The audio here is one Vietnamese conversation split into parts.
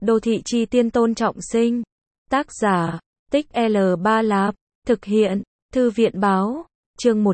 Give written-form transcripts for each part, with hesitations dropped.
Đô thị chi tiên Tôn Trọng Sinh. Tác giả, Tích L3 Lạp. Thực hiện, Thư viện báo. Chương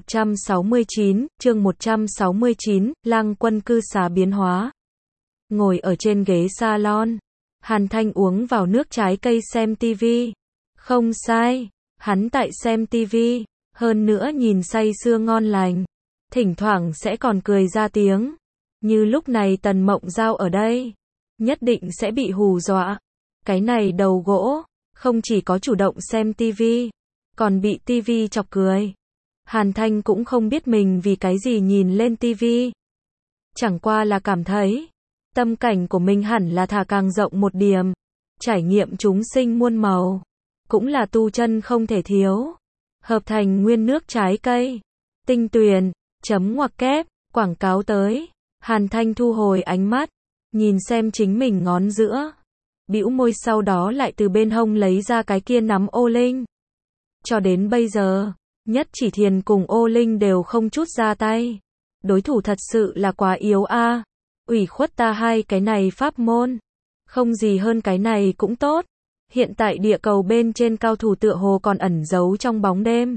169, Lăng Quân cư xá biến hóa. Ngồi ở trên ghế salon, Hàn Thanh uống vào nước trái cây xem tivi. Không sai, hắn tại xem tivi, hơn nữa nhìn say sưa ngon lành. Thỉnh thoảng sẽ còn cười ra tiếng. Như lúc này Tần Mộng Giao ở đây, nhất định sẽ bị hù dọa. Cái này đầu gỗ, không chỉ có chủ động xem tivi, còn bị tivi chọc cười. Hàn Thanh cũng không biết mình vì cái gì nhìn lên tivi. Chẳng qua là cảm thấy, tâm cảnh của mình hẳn là thả càng rộng một điểm. Trải nghiệm chúng sinh muôn màu, cũng là tu chân không thể thiếu. Hợp thành nguyên nước trái cây, tinh tuyền, chấm ngoặc kép, quảng cáo tới. Hàn Thanh thu hồi ánh mắt, nhìn xem chính mình ngón giữa. Bĩu môi sau đó lại từ bên hông lấy ra cái kia nắm ô linh. Cho đến bây giờ, Nhất Chỉ Thiền cùng ô linh đều không chút ra tay. Đối thủ thật sự là quá yếu a. Ủy khuất ta hai cái này pháp môn. Không gì hơn cái này cũng tốt. Hiện tại địa cầu bên trên cao thủ tựa hồ còn ẩn giấu trong bóng đêm.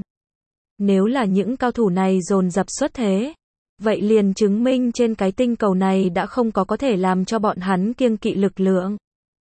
Nếu là những cao thủ này dồn dập xuất thế, vậy liền chứng minh trên cái tinh cầu này đã không có thể làm cho bọn hắn kiêng kỵ lực lượng.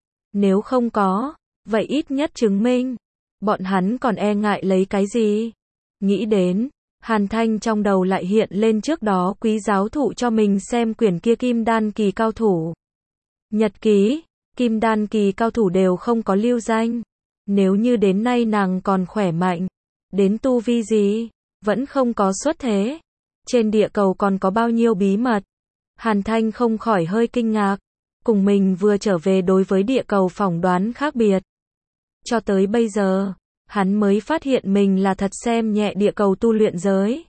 Nếu không có, vậy ít nhất chứng minh, bọn hắn còn e ngại lấy cái gì? Nghĩ đến, Hàn Thanh trong đầu lại hiện lên trước đó Quý giáo thụ cho mình xem quyển kia Kim Đan kỳ cao thủ. Nhật ký, Kim Đan kỳ cao thủ đều không có lưu danh. Nếu như đến nay nàng còn khỏe mạnh, đến tu vi gì, vẫn không có xuất thế. Trên địa cầu còn có bao nhiêu bí mật? Hàn Thanh không khỏi hơi kinh ngạc. Cùng mình vừa trở về đối với địa cầu phỏng đoán khác biệt. Cho tới bây giờ, hắn mới phát hiện mình là thật xem nhẹ địa cầu tu luyện giới.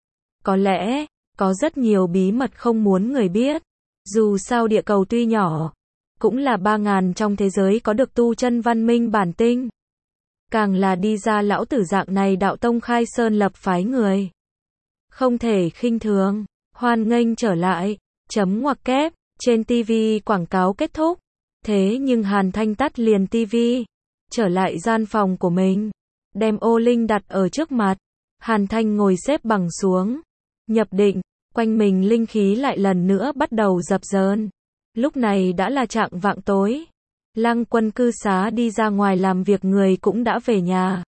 Có lẽ, có rất nhiều bí mật không muốn người biết. Dù sao địa cầu tuy nhỏ, cũng là 3.000 trong thế giới có được tu chân văn minh bản tinh. Càng là đi ra lão tử dạng này đạo tông khai sơn lập phái người. Không thể khinh thường. Hoan nghênh trở lại. Chấm ngoặc kép. Trên TV quảng cáo kết thúc. Thế nhưng Hàn Thanh tắt liền TV. Trở lại gian phòng của mình. Đem ô linh đặt ở trước mặt. Hàn Thanh ngồi xếp bằng xuống. Nhập định. Quanh mình linh khí lại lần nữa bắt đầu dập dờn. Lúc này đã là trạng vạng tối. Lăng Quân cư xá đi ra ngoài làm việc người cũng đã về nhà.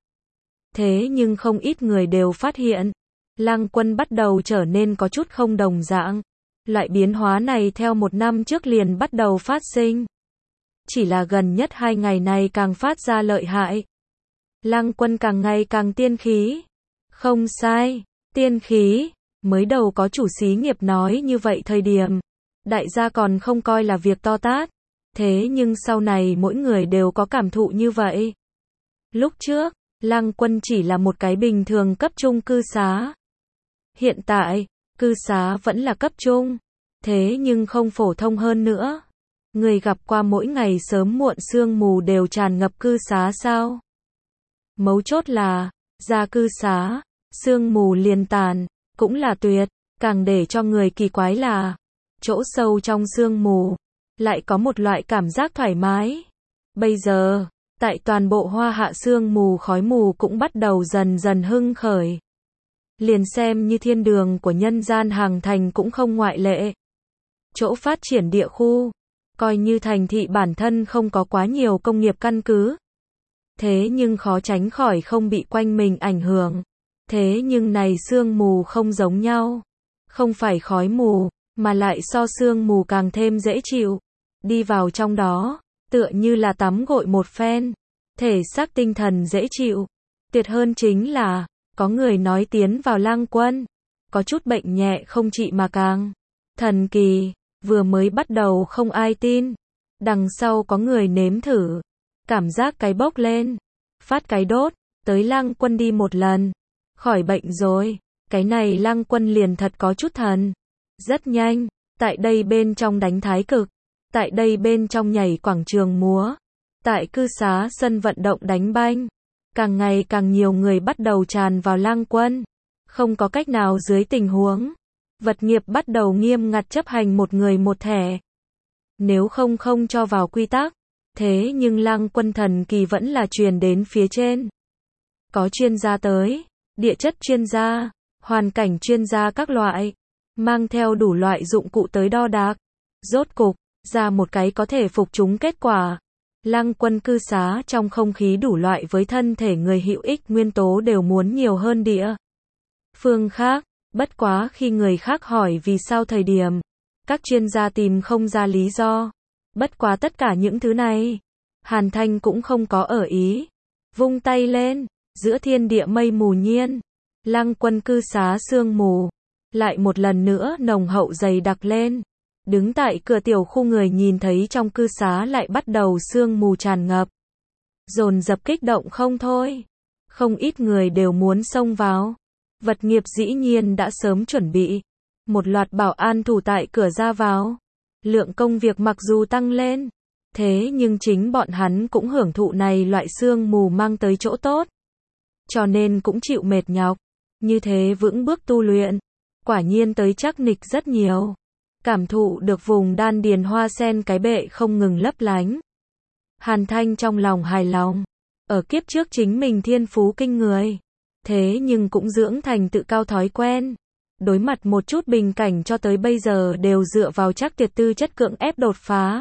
Thế nhưng không ít người đều phát hiện. Lăng Quân bắt đầu trở nên có chút không đồng dạng. Loại biến hóa này theo một năm trước liền bắt đầu phát sinh. Chỉ là gần nhất 2 ngày này càng phát ra lợi hại. Lăng Quân càng ngày càng tiên khí. Không sai, tiên khí. Mới đầu có chủ xí nghiệp nói như vậy thời điểm. Đại gia còn không coi là việc to tát. Thế nhưng sau này mỗi người đều có cảm thụ như vậy. Lúc trước, Lăng Quân chỉ là một cái bình thường cấp trung cư xá. Hiện tại, cư xá vẫn là cấp trung. Thế nhưng không phổ thông hơn nữa. Người gặp qua mỗi ngày sớm muộn sương mù đều tràn ngập cư xá sao? Mấu chốt là, ra cư xá, sương mù liền tàn, cũng là tuyệt. Càng để cho người kỳ quái là, chỗ sâu trong sương mù, lại có một loại cảm giác thoải mái. Bây giờ, tại toàn bộ Hoa Hạ sương mù khói mù cũng bắt đầu dần dần hưng khởi. Liền xem như thiên đường của nhân gian Hàng Thành cũng không ngoại lệ. Chỗ phát triển địa khu, coi như thành thị bản thân không có quá nhiều công nghiệp căn cứ. Thế nhưng khó tránh khỏi không bị quanh mình ảnh hưởng. Thế nhưng này sương mù không giống nhau. Không phải khói mù, mà lại so sương mù càng thêm dễ chịu. Đi vào trong đó, tựa như là tắm gội một phen. Thể xác tinh thần dễ chịu. Tuyệt hơn chính là, có người nói tiến vào Lăng Quân. Có chút bệnh nhẹ không trị mà càng thần kỳ. Vừa mới bắt đầu không ai tin. Đằng sau có người nếm thử. Cảm giác cái bốc lên. Phát cái đốt. Tới Lăng Quân đi một lần. Khỏi bệnh rồi. Cái này Lăng Quân liền thật có chút thần. Rất nhanh. Tại đây bên trong đánh thái cực. Tại đây bên trong nhảy quảng trường múa. Tại cư xá sân vận động đánh banh. Càng ngày càng nhiều người bắt đầu tràn vào Lăng Quân. Không có cách nào dưới tình huống. Vật nghiệp bắt đầu nghiêm ngặt chấp hành một người một thẻ. Nếu không cho vào quy tắc, Thế nhưng Lăng Quân thần kỳ vẫn là truyền đến phía trên. Có chuyên gia tới, địa chất chuyên gia, hoàn cảnh chuyên gia các loại, mang theo đủ loại dụng cụ tới đo đạc. Rốt cục, ra một cái có thể phục chúng kết quả. Lăng Quân cư xá trong không khí đủ loại với thân thể người hữu ích nguyên tố đều muốn nhiều hơn địa phương khác. Bất quá khi người khác hỏi vì sao thời điểm, các chuyên gia tìm không ra lý do. Bất quá tất cả những thứ này, Hàn Thanh cũng không có ở ý. Vung tay lên, giữa thiên địa mây mù nhiên, Lăng Quân cư xá sương mù, lại một lần nữa nồng hậu dày đặc lên. Đứng tại cửa tiểu khu người nhìn thấy trong cư xá lại bắt đầu sương mù tràn ngập. Dồn dập kích động không thôi. Không ít người đều muốn xông vào. Vật nghiệp dĩ nhiên đã sớm chuẩn bị. Một loạt bảo an thủ tại cửa ra vào. Lượng công việc mặc dù tăng lên, thế nhưng chính bọn hắn cũng hưởng thụ này loại sương mù mang tới chỗ tốt. Cho nên cũng chịu mệt nhọc. Như thế vững bước tu luyện. Quả nhiên tới chắc nịch rất nhiều. Cảm thụ được vùng đan điền hoa sen cái bệ không ngừng lấp lánh. Hàn Thanh trong lòng hài lòng. Ở kiếp trước chính mình thiên phú kinh người. Thế nhưng cũng dưỡng thành tự cao thói quen. Đối mặt một chút bình cảnh cho tới bây giờ đều dựa vào chắc tuyệt tư chất cưỡng ép đột phá.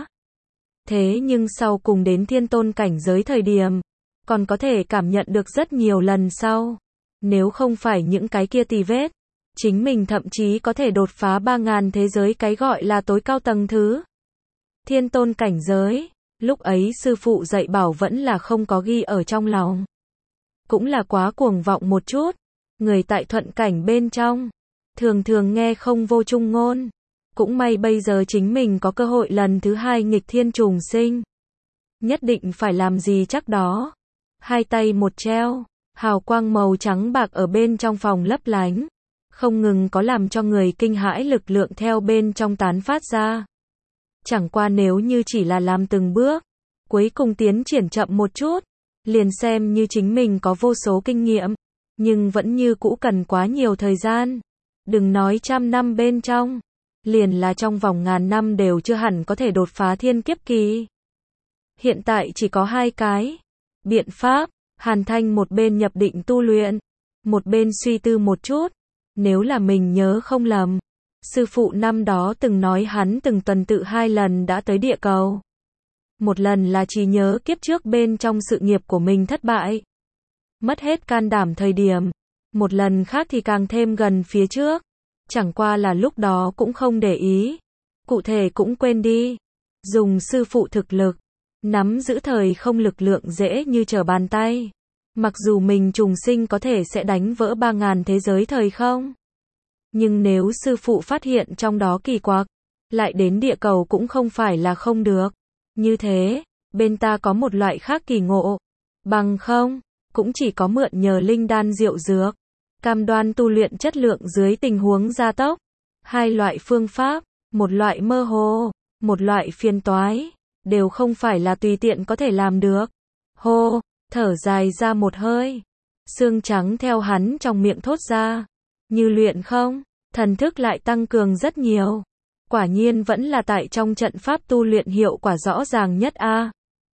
Thế nhưng sau cùng đến thiên tôn cảnh giới thời điểm, còn có thể cảm nhận được rất nhiều lần sau. Nếu không phải những cái kia tì vết, chính mình thậm chí có thể đột phá 3.000 thế giới cái gọi là tối cao tầng thứ. Thiên tôn cảnh giới, lúc ấy sư phụ dạy bảo vẫn là không có ghi ở trong lòng. Cũng là quá cuồng vọng một chút. Người tại thuận cảnh bên trong, thường thường nghe không vô trung ngôn. Cũng may bây giờ chính mình có cơ hội lần thứ 2 nghịch thiên trùng sinh. Nhất định phải làm gì chắc đó. Hai tay một treo, hào quang màu trắng bạc ở bên trong phòng lấp lánh. Không ngừng có làm cho người kinh hãi lực lượng theo bên trong tán phát ra. Chẳng qua nếu như chỉ là làm từng bước, cuối cùng tiến triển chậm một chút, liền xem như chính mình có vô số kinh nghiệm, nhưng vẫn như cũ cần quá nhiều thời gian. Đừng nói trăm năm bên trong, liền là trong vòng ngàn năm đều chưa hẳn có thể đột phá thiên kiếp kỳ. Hiện tại chỉ có 2 cái biện pháp. Hàn Thanh một bên nhập định tu luyện, một bên suy tư một chút. Nếu là mình nhớ không lầm, sư phụ năm đó từng nói hắn từng tuần tự 2 lần đã tới địa cầu. Một lần là chỉ nhớ kiếp trước bên trong sự nghiệp của mình thất bại, mất hết can đảm thời điểm. Một lần khác thì càng thêm gần phía trước. Chẳng qua là lúc đó cũng không để ý. Cụ thể cũng quên đi. Dùng sư phụ thực lực, nắm giữ thời không lực lượng dễ như trở bàn tay. Mặc dù mình trùng sinh có thể sẽ đánh vỡ 3.000 thế giới thời không. Nhưng nếu sư phụ phát hiện trong đó kỳ quặc, lại đến địa cầu cũng không phải là không được. Như thế, bên ta có một loại khác kỳ ngộ. Bằng không, cũng chỉ có mượn nhờ linh đan diệu dược. Cam đoan tu luyện chất lượng dưới tình huống gia tốc. 2 loại phương pháp, một loại mơ hồ, một loại phiền toái, đều không phải là tùy tiện có thể làm được. Hô, thở dài ra một hơi. Xương trắng theo hắn trong miệng thốt ra. Như luyện không, thần thức lại tăng cường rất nhiều. Quả nhiên vẫn là tại trong trận pháp tu luyện hiệu quả rõ ràng nhất a.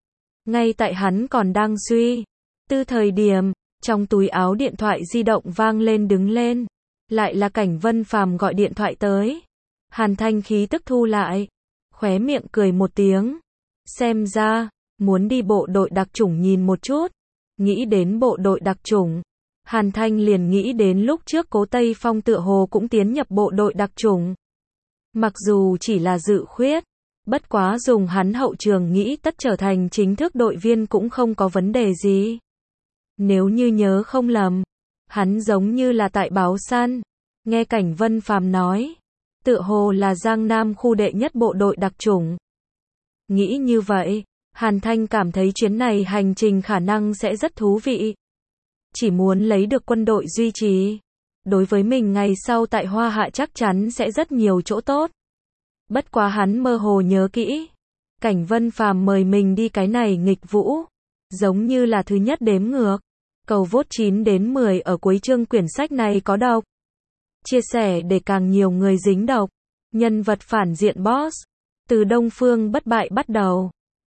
Ngay tại hắn còn đang suy tư thời điểm, trong túi áo điện thoại di động vang lên đứng lên. Lại là Cảnh Vân Phàm gọi điện thoại tới. Hàn Thanh khí tức thu lại, khóe miệng cười một tiếng. Xem ra, muốn đi bộ đội đặc chủng nhìn một chút. Nghĩ đến bộ đội đặc chủng, Hàn Thanh liền nghĩ đến lúc trước Cố Tây Phong tựa hồ cũng tiến nhập bộ đội đặc chủng. Mặc dù chỉ là dự khuyết, bất quá dùng hắn hậu trường nghĩ tất trở thành chính thức đội viên cũng không có vấn đề gì. Nếu như nhớ không lầm, hắn giống như là tại báo săn. Nghe Cảnh Vân Phàm nói, tựa hồ là Giang Nam khu đệ nhất bộ đội đặc chủng. Nghĩ như vậy, Hàn Thanh cảm thấy chuyến này hành trình khả năng sẽ rất thú vị. Chỉ muốn lấy được quân đội duy trì. Đối với mình ngày sau tại Hoa Hạ chắc chắn sẽ rất nhiều chỗ tốt. Bất quá hắn mơ hồ nhớ kỹ. Cảnh Vân Phàm mời mình đi cái này nghịch vũ. Giống như là thứ nhất đếm ngược. Cầu vote 9 đến 10 ở cuối chương quyển sách này có độc. Chia sẻ để càng nhiều người dính độc. Nhân vật phản diện boss. Từ Đông Phương bất bại bắt đầu.